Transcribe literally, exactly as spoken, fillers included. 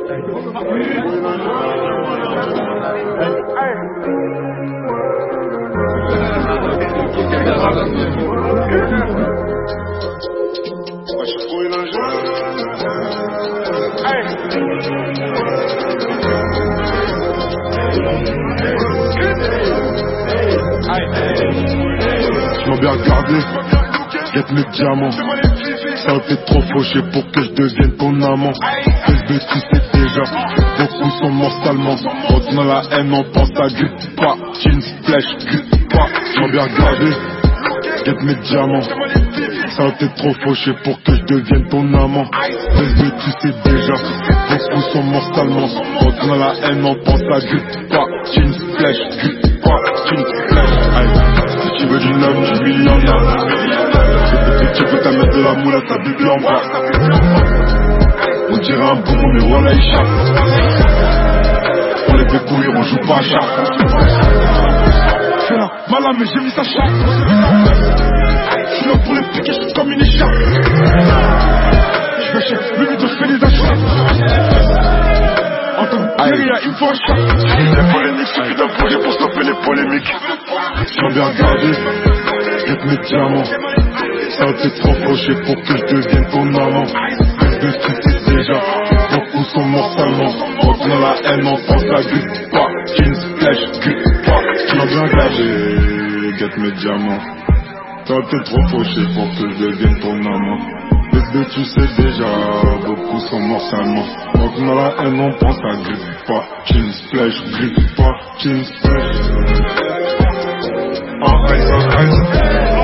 Tu m'as bien regardé, guette mes diamants. Ça aurait été trop fauché pour que je devienne ton amant. S B tu sais déjà, beaucoup sont morts salement. Quand on a la haine on pense à grip pas, jeans, flèche, grip pas. Tu m'as bien regardé, guette mes diamants. Ça aurait été trop fauché pour que je devienne ton amant. S B tu sais déjà, beaucoup sont morts salement. Quand on a la haine on pense à grip pas, jeans, flèche, grip pas, jeans, flèche. Si tu veux du love, tu lui en as. Si tu veux ta mettre de la moula, ta bibi en bas. On dirait un bourreau mais voilà il chape. On les fait courir, on joue pas à chat. Fais la malin mais j'ai mis sa chape. J'suis là pour les piquer, j'suis comme une écharpe. J'vais chez lui, je fais les achats. En tant que guérilla, il me faut un chat. Les polémiques, suffit d'un projet pour stopper les polémiques. J'm'en bien regardé, guette mes diamants. Ça aurait été trop fauché pour que je devienne ton amant. S B tu sais déjà, beaucoup sont morts salement. Quand on a la haine, on pense à grip pas, jeans, flèche, grip pas. J'm'en bien regardé, guette mes diamants. Ça aurait été trop fauché pour que je devienne ton amant. S B tu sais déjà, beaucoup sont morts salement. Quand on a la haine, on pense à grip pas, jeans, flèche, grip pas, jeans, flèche. En ice, en ice.